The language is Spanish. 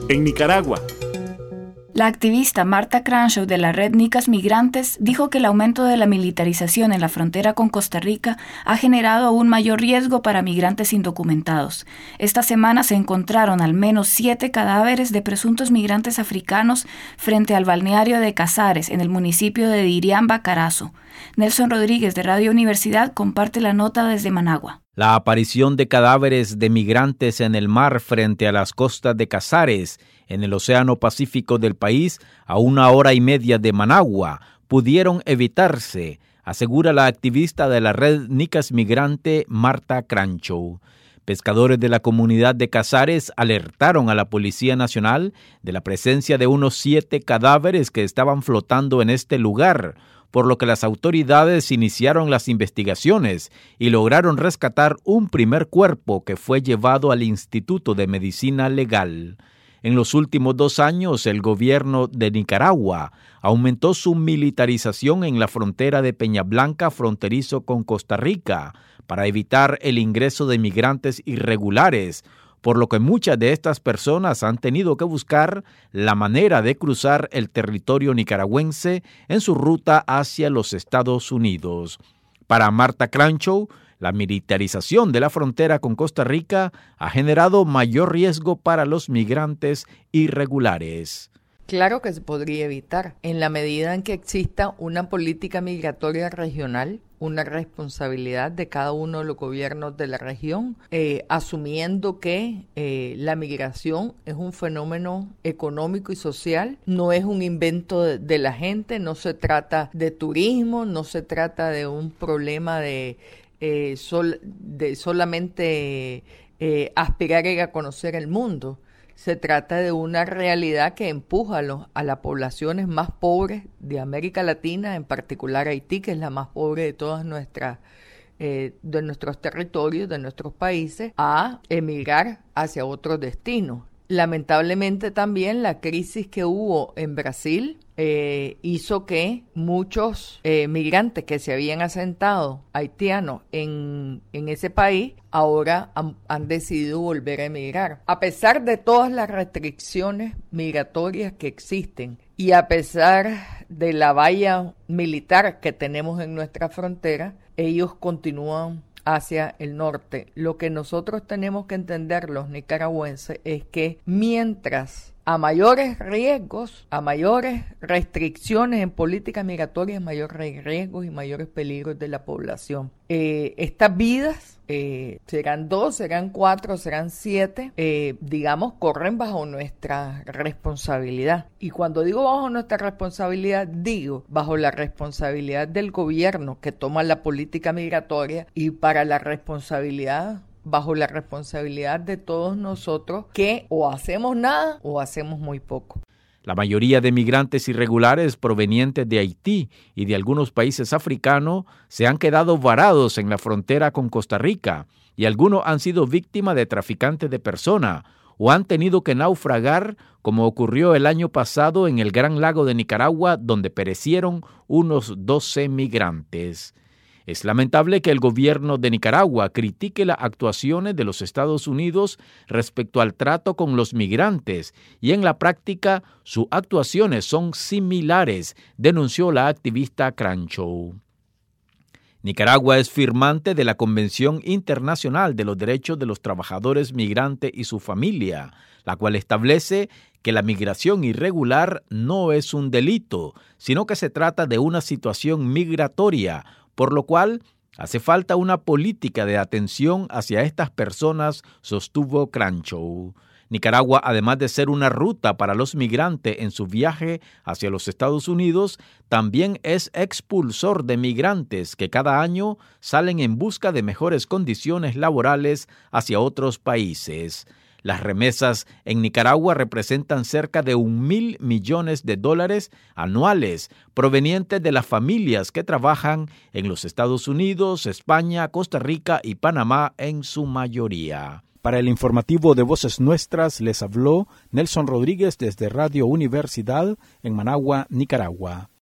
en Nicaragua. La activista Marta Crenshaw de la red Nicas Migrantes dijo que el aumento de la militarización en la frontera con Costa Rica ha generado aún mayor riesgo para migrantes indocumentados. Esta semana se encontraron al menos 7 cadáveres de presuntos migrantes africanos frente al balneario de Casares, en el municipio de Diriamba, Carazo. Nelson Rodríguez de Radio Universidad comparte la nota desde Managua. La aparición de cadáveres de migrantes en el mar frente a las costas de Casares, en el Océano Pacífico del país, a 1 hora y media de Managua, pudieron evitarse, asegura la activista de la red Nicas Migrante Marta Crenshaw. Pescadores de la comunidad de Casares alertaron a la Policía Nacional de la presencia de unos 7 cadáveres que estaban flotando en este lugar, por lo que las autoridades iniciaron las investigaciones y lograron rescatar un primer cuerpo que fue llevado al Instituto de Medicina Legal. En los últimos 2 años, el gobierno de Nicaragua aumentó su militarización en la frontera de Peñablanca, fronterizo con Costa Rica, para evitar el ingreso de migrantes irregulares, por lo que muchas de estas personas han tenido que buscar la manera de cruzar el territorio nicaragüense en su ruta hacia los Estados Unidos. Para Marta Crenshaw, la militarización de la frontera con Costa Rica ha generado mayor riesgo para los migrantes irregulares. Claro que se podría evitar, en la medida en que exista una política migratoria regional, una responsabilidad de cada uno de los gobiernos de la región, asumiendo que la migración es un fenómeno económico y social, no es un invento de la gente, no se trata de turismo, no se trata de un problema de solamente aspirar a ir a conocer el mundo. Se trata de una realidad que empuja a las poblaciones más pobres de América Latina, en particular Haití, que es la más pobre de todas de nuestros territorios, de nuestros países, a emigrar hacia otros destinos. Lamentablemente también la crisis que hubo en Brasil hizo que muchos migrantes que se habían asentado haitianos en ese país ahora han decidido volver a emigrar. A pesar de todas las restricciones migratorias que existen y a pesar de la valla militar que tenemos en nuestra frontera, ellos continúan hacia el norte. Lo que nosotros tenemos que entender los nicaragüenses es que mientras a mayores riesgos, a mayores restricciones en política migratoria, mayores riesgos y mayores peligros de la población. Estas vidas, serán 2, serán 4, serán 7, digamos, corren bajo nuestra responsabilidad. Y cuando digo bajo nuestra responsabilidad, digo bajo la responsabilidad del gobierno que toma la política migratoria y bajo la responsabilidad de todos nosotros que o hacemos nada o hacemos muy poco. La mayoría de migrantes irregulares provenientes de Haití y de algunos países africanos se han quedado varados en la frontera con Costa Rica y algunos han sido víctimas de traficantes de personas o han tenido que naufragar, como ocurrió el año pasado en el Gran Lago de Nicaragua, donde perecieron unos 12 migrantes. Es lamentable que el gobierno de Nicaragua critique las actuaciones de los Estados Unidos respecto al trato con los migrantes y en la práctica sus actuaciones son similares, denunció la activista Crenshaw. Nicaragua es firmante de la Convención Internacional de los Derechos de los Trabajadores Migrantes y su Familia, la cual establece que la migración irregular no es un delito, sino que se trata de una situación migratoria, por lo cual hace falta una política de atención hacia estas personas, sostuvo Crenshaw. Nicaragua, además de ser una ruta para los migrantes en su viaje hacia los Estados Unidos, también es expulsor de migrantes que cada año salen en busca de mejores condiciones laborales hacia otros países. Las remesas en Nicaragua representan cerca de $1,000 millones anuales provenientes de las familias que trabajan en los Estados Unidos, España, Costa Rica y Panamá en su mayoría. Para el informativo de Voces Nuestras les habló Nelson Rodríguez desde Radio Universidad en Managua, Nicaragua.